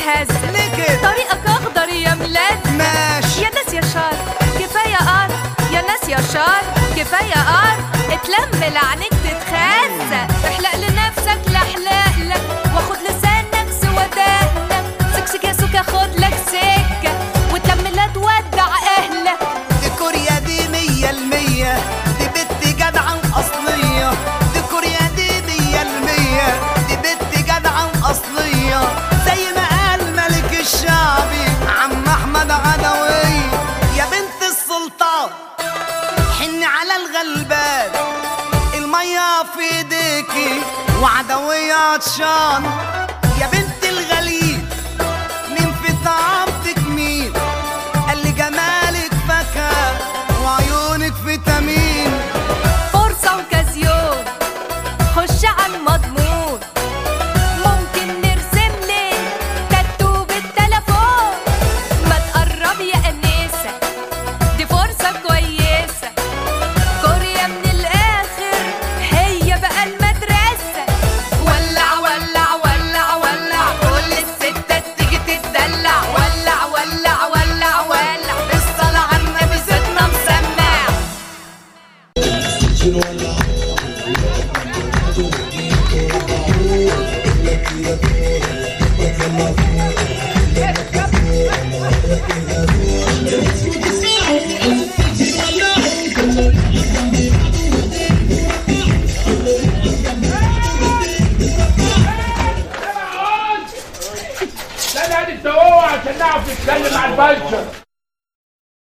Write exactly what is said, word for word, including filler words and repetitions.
تتهز. ليه كده؟ طريقك اخضر يا ملاد. ماشي يا ناس يا شار كفايه قار، يا ناس يا شار كفايه قار. اتلم لعنك تتخز، احلق لنفسك لحلق لك، واخد لسانك سودانك، سكسك يا سوكا خد لك سكه، وتلم لا تودع اهلك. دي كوريا دي مية المية، دي بنت جدعة أصلية. دي كوريا دي مية المية، دي بنت جدعة أصلية. زي ما قال ملك الشعبي عم أحمد عدوي، يا بنت السلطان حني على الغلبان، المية في ايديكي وعدوية عطشان. يا بنت الغليل مين في طعامتك مين؟ قال لي جمالك فاكهة وعيونك فيتامين. فرصة وكازيون خش على المضمون، ممكن نرسم لي تاتو بالتليفون. ما تقرب يا أنسة دي فرصة كويسة، كوريا من الآخر هي بقى المدرسة. ولع ولع ولع ولع كل الستات تيجي تتدلع، ولع ولع ولع ولع بالصلاة على النبي صوتنا مسمع. لا لا انت اوعى عشان نعرف نتكلم مع البشر.